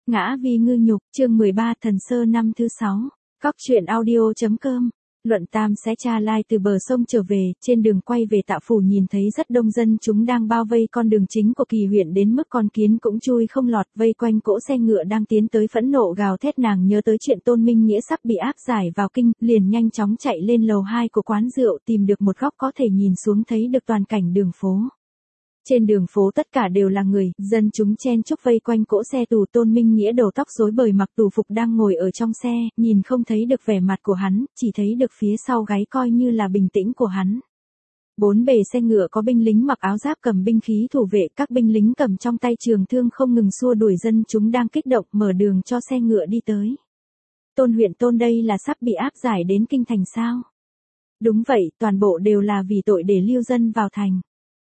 Ngã vì ngư nhục, chương 13 Thần Sơ năm thứ 6. Cóc truyện audio.com. Luận Tam xé cha lai từ bờ sông trở về, trên đường quay về Tạ Phủ nhìn thấy rất đông dân chúng đang bao vây con đường chính của Kỳ huyện đến mức con kiến cũng chui không lọt, vây quanh cỗ xe ngựa đang tiến tới, phẫn nộ gào thét. Nàng nhớ tới chuyện Tôn Minh Nghĩa sắp bị áp giải vào kinh, liền nhanh chóng chạy lên lầu 2 của quán rượu, tìm được một góc có thể nhìn xuống thấy được toàn cảnh đường phố. Trên đường phố tất cả đều là người, dân chúng chen chúc vây quanh cỗ xe tù. Tôn Minh Nghĩa đầu tóc rối bời mặc tù phục đang ngồi ở trong xe, nhìn không thấy được vẻ mặt của hắn, chỉ thấy được phía sau gáy coi như là bình tĩnh của hắn. Bốn bề xe ngựa có binh lính mặc áo giáp cầm binh khí thủ vệ, các binh lính cầm trong tay trường thương không ngừng xua đuổi dân chúng đang kích động, mở đường cho xe ngựa đi tới. Tôn huyện Tôn đây là sắp bị áp giải đến kinh thành sao? Đúng vậy, toàn bộ đều là vì tội để lưu dân vào thành.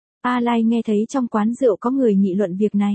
A Lai nghe thấy trong quán rượu có người nghị luận việc này.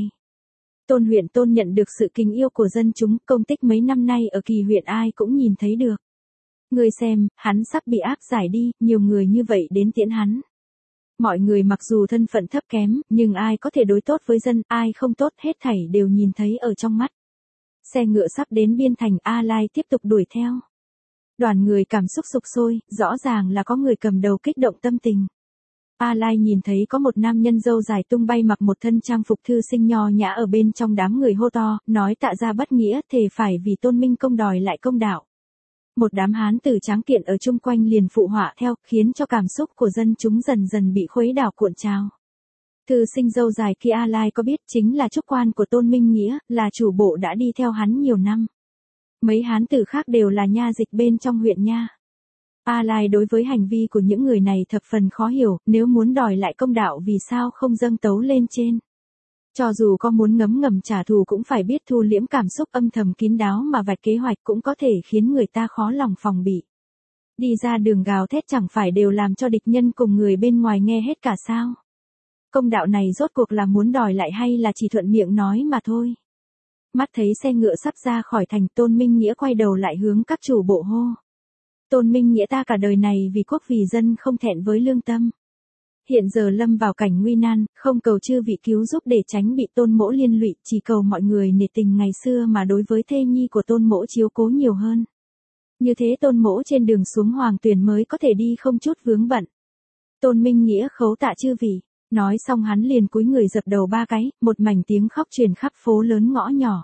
Tôn huyện Tôn nhận được sự kính yêu của dân chúng, công tích mấy năm nay ở Kỳ huyện ai cũng nhìn thấy được. Người xem, hắn sắp bị áp giải đi, nhiều người như vậy đến tiễn hắn. Mọi người mặc dù thân phận thấp kém, nhưng ai có thể đối tốt với dân, ai không tốt, hết thảy đều nhìn thấy ở trong mắt. Xe ngựa sắp đến biên thành, A Lai tiếp tục đuổi theo. Đoàn người cảm xúc sục sôi, rõ ràng là có người cầm đầu kích động tâm tình. A Lai nhìn thấy có một nam nhân râu dài tung bay mặc một thân trang phục thư sinh nho nhã ở bên trong đám người hô to, nói Tạ gia bất nghĩa, thề phải vì Tôn Minh công đòi lại công đạo. Một đám hán tử tráng kiện ở chung quanh liền phụ họa theo, khiến cho cảm xúc của dân chúng dần dần bị khuấy đảo cuộn trào. Thư sinh râu dài kia A Lai có biết chính là trúc quan của Tôn Minh Nghĩa, là chủ bộ đã đi theo hắn nhiều năm. Mấy hán tử khác đều là nha dịch bên trong huyện nha. A Lai đối với hành vi của những người này thập phần khó hiểu, nếu muốn đòi lại công đạo vì sao không dâng tấu lên trên. Cho dù có muốn ngấm ngầm trả thù cũng phải biết thu liễm cảm xúc, âm thầm kín đáo mà vạch kế hoạch cũng có thể khiến người ta khó lòng phòng bị. Đi ra đường gào thét chẳng phải đều làm cho địch nhân cùng người bên ngoài nghe hết cả sao. Công đạo này rốt cuộc là muốn đòi lại hay là chỉ thuận miệng nói mà thôi. Mắt thấy xe ngựa sắp ra khỏi thành, Tôn Minh Nghĩa quay đầu lại hướng các chủ bộ hô. Tôn Minh Nghĩa ta cả đời này vì quốc vì dân không thẹn với lương tâm. Hiện giờ lâm vào cảnh nguy nan, không cầu chư vị cứu giúp để tránh bị Tôn mỗ liên lụy, chỉ cầu mọi người nể tình ngày xưa mà đối với thê nhi của Tôn mỗ chiếu cố nhiều hơn. Như thế Tôn mỗ trên đường xuống Hoàng Tuyền mới có thể đi không chút vướng bận. Tôn Minh Nghĩa khấu tạ chư vị, nói xong hắn liền cúi người dập đầu ba cái, một mảnh tiếng khóc truyền khắp phố lớn ngõ nhỏ.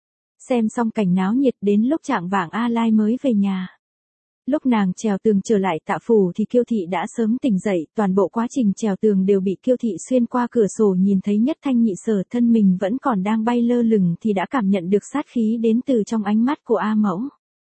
Xem xong cảnh náo nhiệt, đến lúc chạng vạng A Lai mới về nhà. Lúc nàng trèo tường trở lại Tạ Phủ thì Kiêu Thị đã sớm tỉnh dậy, toàn bộ quá trình trèo tường đều bị Kiêu Thị xuyên qua cửa sổ nhìn thấy Nhất Thanh Nhị Sở, thân mình vẫn còn đang bay lơ lửng thì đã cảm nhận được sát khí đến từ trong ánh mắt của A Mẫu.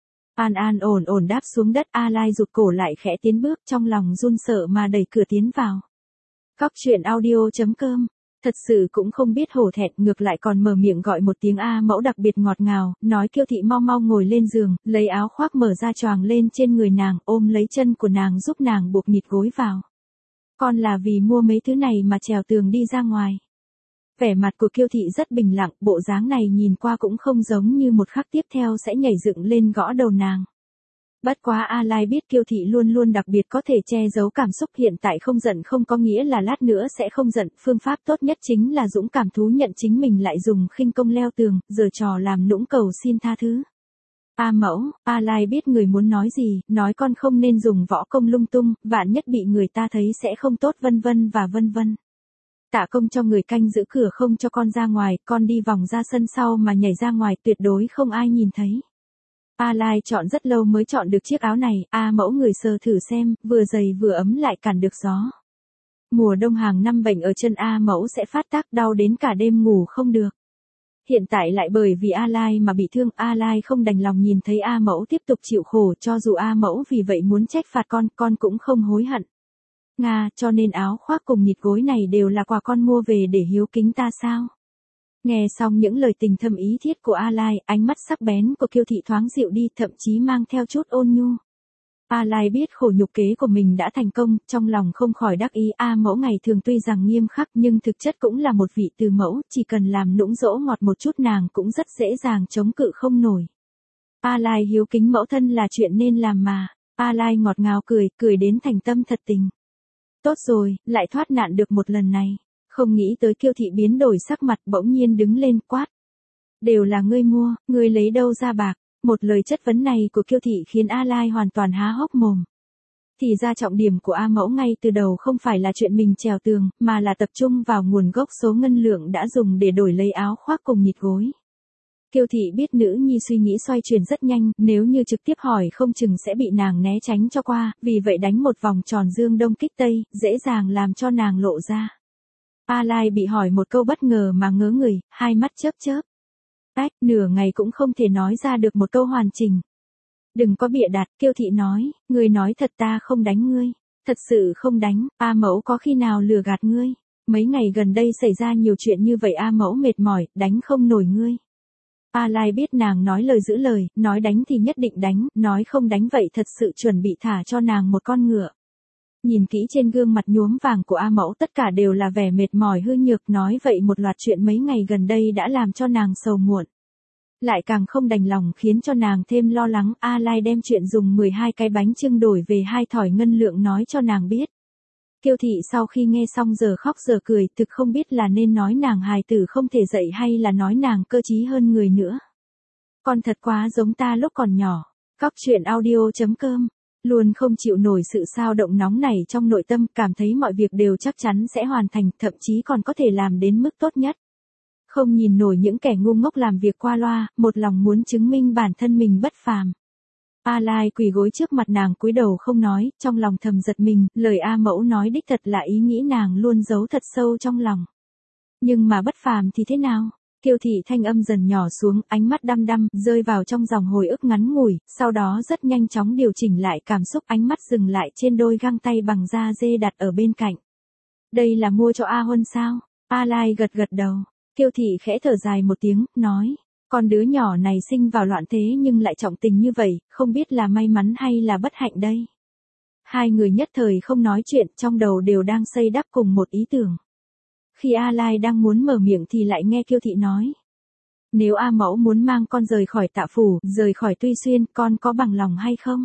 An an ổn ổn đáp xuống đất, A Lai rụt cổ lại khẽ tiến bước, trong lòng run sợ mà đẩy cửa tiến vào. Cóc truyện audio.com. Thật sự cũng không biết hổ thẹn, ngược lại còn mở miệng gọi một tiếng A Mẫu đặc biệt ngọt ngào, nói Kiêu Thị mau mau ngồi lên giường, lấy áo khoác mở ra choàng lên trên người nàng, ôm lấy chân của nàng giúp nàng buộc nịt gối vào. Con là vì mua mấy thứ này mà trèo tường đi ra ngoài. Vẻ mặt của Kiêu Thị rất bình lặng, bộ dáng này nhìn qua cũng không giống như một khắc tiếp theo sẽ nhảy dựng lên gõ đầu nàng. Bất quá A Lai biết Kiêu Thị luôn luôn đặc biệt có thể che giấu cảm xúc, hiện tại không giận không có nghĩa là lát nữa sẽ không giận, phương pháp tốt nhất chính là dũng cảm thú nhận chính mình lại dùng khinh công leo tường, giở trò làm nũng cầu xin tha thứ. A Mẫu, A Lai biết người muốn nói gì, nói con không nên dùng võ công lung tung, vạn nhất bị người ta thấy sẽ không tốt vân vân và vân vân. Tạ công cho người canh giữ cửa không cho con ra ngoài, con đi vòng ra sân sau mà nhảy ra ngoài tuyệt đối không ai nhìn thấy. A Lai chọn rất lâu mới chọn được chiếc áo này, A Mẫu người sờ thử xem, vừa dày vừa ấm lại cản được gió. Mùa đông hàng năm bệnh ở chân A Mẫu sẽ phát tác đau đến cả đêm ngủ không được. Hiện tại lại bởi vì A Lai mà bị thương, A Lai không đành lòng nhìn thấy A Mẫu tiếp tục chịu khổ, cho dù A Mẫu vì vậy muốn trách phạt con cũng không hối hận. Nga, cho nên áo khoác cùng nịt gối này đều là quà con mua về để hiếu kính ta sao? Nghe xong những lời tình thâm ý thiết của A Lai, ánh mắt sắc bén của Kiêu Thị thoáng dịu đi, thậm chí mang theo chút ôn nhu. A Lai biết khổ nhục kế của mình đã thành công, trong lòng không khỏi đắc ý. A Mẫu ngày thường tuy rằng nghiêm khắc nhưng thực chất cũng là một vị từ mẫu, chỉ cần làm nũng dỗ ngọt một chút nàng cũng rất dễ dàng chống cự không nổi. A Lai hiếu kính mẫu thân là chuyện nên làm mà. A Lai ngọt ngào cười đến thành tâm thật tình. Tốt rồi, lại thoát nạn được một lần này. Không nghĩ tới Kiêu Thị biến đổi sắc mặt, bỗng nhiên đứng lên quát. Đều là ngươi mua, ngươi lấy đâu ra bạc? Một lời chất vấn này của Kiêu Thị khiến A Lai hoàn toàn há hốc mồm. Thì ra trọng điểm của A Mẫu ngay từ đầu không phải là chuyện mình trèo tường, mà là tập trung vào nguồn gốc số ngân lượng đã dùng để đổi lấy áo khoác cùng nhịt gối. Kiêu Thị biết nữ nhi suy nghĩ xoay chuyển rất nhanh, nếu như trực tiếp hỏi không chừng sẽ bị nàng né tránh cho qua, vì vậy đánh một vòng tròn dương đông kích tây, dễ dàng làm cho nàng lộ ra. A Lai bị hỏi một câu bất ngờ mà ngớ người, hai mắt chớp chớp. Nửa ngày cũng không thể nói ra được một câu hoàn chỉnh. Đừng có bịa đặt, Kiêu Thị nói, ngươi nói thật ta không đánh ngươi. Thật sự không đánh, A Mẫu có khi nào lừa gạt ngươi. Mấy ngày gần đây xảy ra nhiều chuyện như vậy A Mẫu mệt mỏi, đánh không nổi ngươi. A Lai biết nàng nói lời giữ lời, nói đánh thì nhất định đánh, nói không đánh vậy thật sự chuẩn bị thả cho nàng một con ngựa. Nhìn kỹ trên gương mặt nhuốm vàng của A Mẫu tất cả đều là vẻ mệt mỏi hư nhược, nói vậy một loạt chuyện mấy ngày gần đây đã làm cho nàng sầu muộn. Lại càng không đành lòng khiến cho nàng thêm lo lắng, A Lai đem chuyện dùng 12 cái bánh chưng đổi về 2 thỏi ngân lượng nói cho nàng biết. Kiêu Thị sau khi nghe xong giờ khóc giờ cười, thực không biết là nên nói nàng hài tử không thể dạy hay là nói nàng cơ trí hơn người nữa. Con thật quá giống ta lúc còn nhỏ. Cóc truyện audio.com luôn không chịu nổi sự xao động nóng này trong nội tâm, cảm thấy mọi việc đều chắc chắn sẽ hoàn thành, thậm chí còn có thể làm đến mức tốt nhất. Không nhìn nổi những kẻ ngu ngốc làm việc qua loa, một lòng muốn chứng minh bản thân mình bất phàm. A Lai quỳ gối trước mặt nàng cúi đầu không nói, trong lòng thầm giật mình, lời A Mẫu nói đích thật là ý nghĩ nàng luôn giấu thật sâu trong lòng. Nhưng mà bất phàm thì thế nào? Kiêu Thị thanh âm dần nhỏ xuống, ánh mắt đăm đăm, rơi vào trong dòng hồi ức ngắn ngủi, sau đó rất nhanh chóng điều chỉnh lại cảm xúc, ánh mắt dừng lại trên đôi găng tay bằng da dê đặt ở bên cạnh. Đây là mua cho A Huân sao? A Lai gật gật đầu. Kiêu Thị khẽ thở dài một tiếng, nói, con đứa nhỏ này sinh vào loạn thế nhưng lại trọng tình như vậy, không biết là may mắn hay là bất hạnh đây. Hai người nhất thời không nói chuyện, trong đầu đều đang xây đắp cùng một ý tưởng. Khi A Lai đang muốn mở miệng thì lại nghe Kiêu Thị nói. Nếu A Mẫu muốn mang con rời khỏi Tạ Phủ, rời khỏi Tuy Xuyên, con có bằng lòng hay không?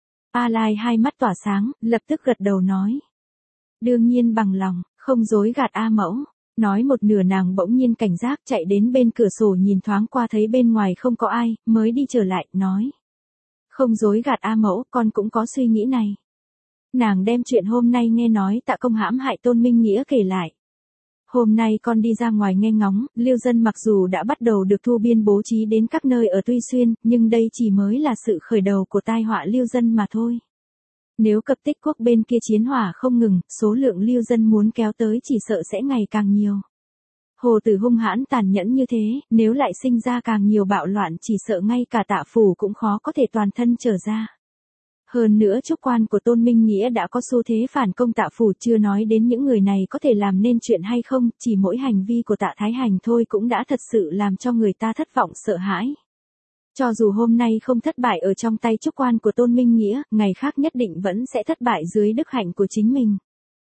A Lai hai mắt tỏa sáng, lập tức gật đầu nói. Đương nhiên bằng lòng, không dối gạt A Mẫu. Nói một nửa nàng bỗng nhiên cảnh giác chạy đến bên cửa sổ nhìn thoáng qua thấy bên ngoài không có ai, mới đi trở lại, nói. Không dối gạt A Mẫu, con cũng có suy nghĩ này. Nàng đem chuyện hôm nay nghe nói Tạ Công hãm hại Tôn Minh Nghĩa kể lại. Hôm nay con đi ra ngoài nghe ngóng, lưu dân mặc dù đã bắt đầu được thu biên bố trí đến các nơi ở Tuy Xuyên, nhưng đây chỉ mới là sự khởi đầu của tai họa lưu dân mà thôi. Nếu Cập Tích Quốc bên kia chiến hỏa không ngừng, số lượng lưu dân muốn kéo tới chỉ sợ sẽ ngày càng nhiều. Hồ Tử hung hãn tàn nhẫn như thế, nếu lại sinh ra càng nhiều bạo loạn chỉ sợ ngay cả Tạ Phủ cũng khó có thể toàn thân trở ra. Hơn nữa chức quan của Tôn Minh Nghĩa đã có xu thế phản công Tạ Phủ, chưa nói đến những người này có thể làm nên chuyện hay không, chỉ mỗi hành vi của Tạ Thái Hành thôi cũng đã thật sự làm cho người ta thất vọng sợ hãi. Cho dù hôm nay không thất bại ở trong tay chức quan của Tôn Minh Nghĩa, ngày khác nhất định vẫn sẽ thất bại dưới đức hạnh của chính mình.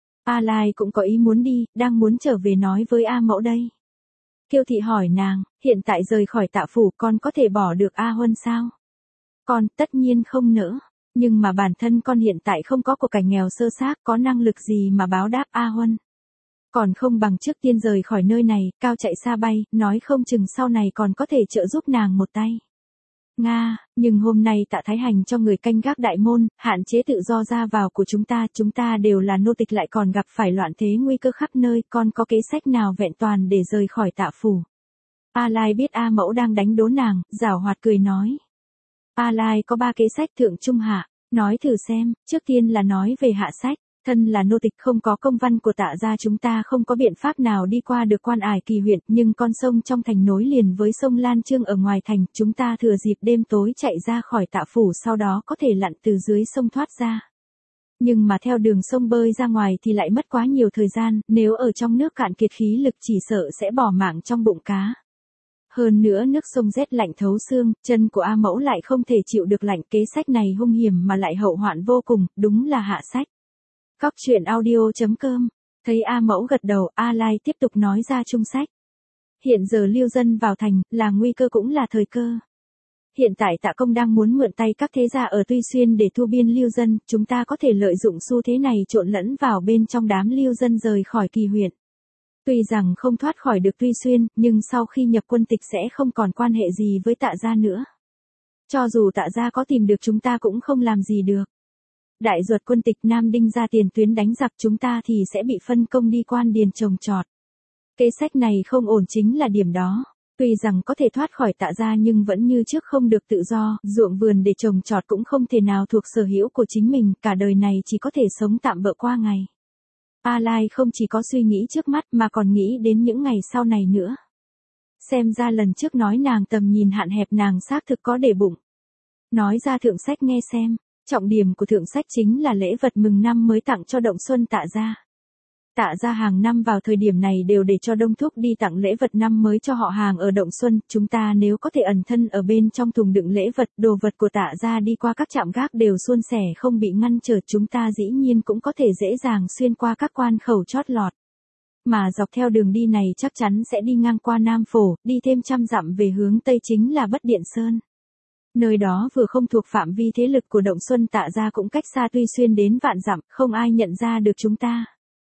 A Lai cũng có ý muốn đi, đang muốn trở về nói với A Mẫu đây. Kiêu Thị hỏi nàng, hiện tại rời khỏi Tạ Phủ con có thể bỏ được A Huân sao? Con tất nhiên không nỡ, nhưng mà bản thân con hiện tại không có của cải nghèo sơ xác, có năng lực gì mà báo đáp A Huân. Còn không bằng trước tiên rời khỏi nơi này, cao chạy xa bay, nói không chừng sau này còn có thể trợ giúp nàng một tay. Nga, nhưng hôm nay Tạ Thái Hành cho người canh gác đại môn, hạn chế tự do ra vào của chúng ta đều là nô tịch lại còn gặp phải loạn thế nguy cơ khắp nơi, con có kế sách nào vẹn toàn để rời khỏi Tạ Phủ? A Lai biết A Mẫu đang đánh đố nàng, giảo hoạt cười nói. A Lai có 3 kế sách thượng trung hạ, nói thử xem, trước tiên là nói về hạ sách. Thân là nô tịch không có công văn của Tạ gia chúng ta không có biện pháp nào đi qua được Quan Ải Kỳ huyện, nhưng con sông trong thành nối liền với sông Lan Chương ở ngoài thành, chúng ta thừa dịp đêm tối chạy ra khỏi Tạ Phủ sau đó có thể lặn từ dưới sông thoát ra. Nhưng mà theo đường sông bơi ra ngoài thì lại mất quá nhiều thời gian, nếu ở trong nước cạn kiệt khí lực chỉ sợ sẽ bỏ mạng trong bụng cá. Hơn nữa nước sông rét lạnh thấu xương, chân của A Mẫu lại không thể chịu được lạnh, kế sách này hung hiểm mà lại hậu hoạn vô cùng, đúng là hạ sách. Cóc truyện audio.com Thấy A Mẫu gật đầu, A Lai tiếp tục nói ra chung sách. Hiện giờ lưu dân vào thành, là nguy cơ cũng là thời cơ. Hiện tại Tạ Công đang muốn mượn tay các thế gia ở Tuy Xuyên để thu biên lưu dân, chúng ta có thể lợi dụng xu thế này trộn lẫn vào bên trong đám lưu dân rời khỏi Kỳ huyện. Tuy rằng không thoát khỏi được Tuy Xuyên, nhưng sau khi nhập quân tịch sẽ không còn quan hệ gì với Tạ gia nữa. Cho dù Tạ gia có tìm được chúng ta cũng không làm gì được. Đại ruột quân tịch Nam Đinh ra tiền tuyến đánh giặc, chúng ta thì sẽ bị phân công đi quan điền trồng trọt. Kế sách này không ổn chính là điểm đó. Tuy rằng có thể thoát khỏi Tạ gia nhưng vẫn như trước không được tự do, ruộng vườn để trồng trọt cũng không thể nào thuộc sở hữu của chính mình, cả đời này chỉ có thể sống tạm bợ qua ngày. A Lai không chỉ có suy nghĩ trước mắt mà còn nghĩ đến những ngày sau này nữa. Xem ra lần trước nói nàng tầm nhìn hạn hẹp, nàng xác thực có để bụng. Nói ra thượng sách nghe xem, trọng điểm của thượng sách chính là lễ vật mừng năm mới tặng cho Động Xuân Tạ gia. Tạ gia hàng năm vào thời điểm này đều để cho Đông Thúc đi tặng lễ vật năm mới cho họ hàng ở Động Xuân, chúng ta nếu có thể ẩn thân ở bên trong thùng đựng lễ vật, đồ vật của Tạ gia đi qua các trạm gác đều suôn sẻ không bị ngăn trở, chúng ta dĩ nhiên cũng có thể dễ dàng xuyên qua các quan khẩu chót lọt. Mà dọc theo đường đi này chắc chắn sẽ đi ngang qua Nam Phổ, đi thêm 100 dặm về hướng Tây chính là Bất Điện Sơn. Nơi đó vừa không thuộc phạm vi thế lực của Động Xuân Tạ gia cũng cách xa Tuy Xuyên đến vạn dặm, không ai nhận ra được chúng ta.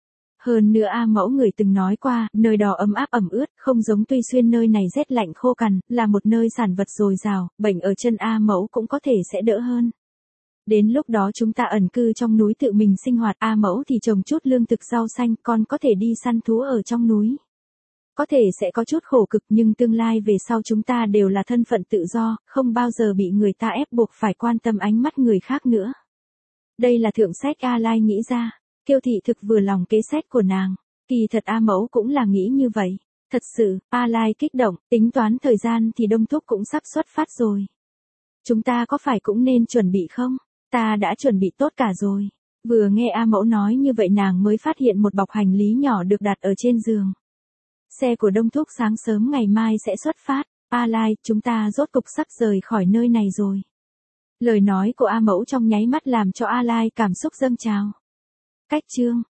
Hơn nữa A Mẫu người từng nói qua, nơi đó ấm áp ẩm ướt, không giống Tuy Xuyên nơi này rét lạnh khô cằn, là một nơi sản vật dồi dào, bệnh ở chân A Mẫu cũng có thể sẽ đỡ hơn. Đến lúc đó chúng ta ẩn cư trong núi tự mình sinh hoạt, A Mẫu thì trồng chút lương thực rau xanh, con có thể đi săn thú ở trong núi. Có thể sẽ có chút khổ cực nhưng tương lai về sau chúng ta đều là thân phận tự do, không bao giờ bị người ta ép buộc phải quan tâm ánh mắt người khác nữa. Đây là thượng sách A Lai nghĩ ra. Kiêu Thị thực vừa lòng kế sách của nàng. Kỳ thật A Mẫu cũng là nghĩ như vậy. Thật sự, A Lai kích động, tính toán thời gian thì Đông Thúc cũng sắp xuất phát rồi. Chúng ta có phải cũng nên chuẩn bị không? Ta đã chuẩn bị tốt cả rồi. Vừa nghe A Mẫu nói như vậy nàng mới phát hiện một bọc hành lý nhỏ được đặt ở trên giường. Xe của Đông Thúc sáng sớm ngày mai sẽ xuất phát. A Lai, chúng ta rốt cục sắp rời khỏi nơi này rồi. Lời nói của A Mẫu trong nháy mắt làm cho A Lai cảm xúc dâng trào. Cách chương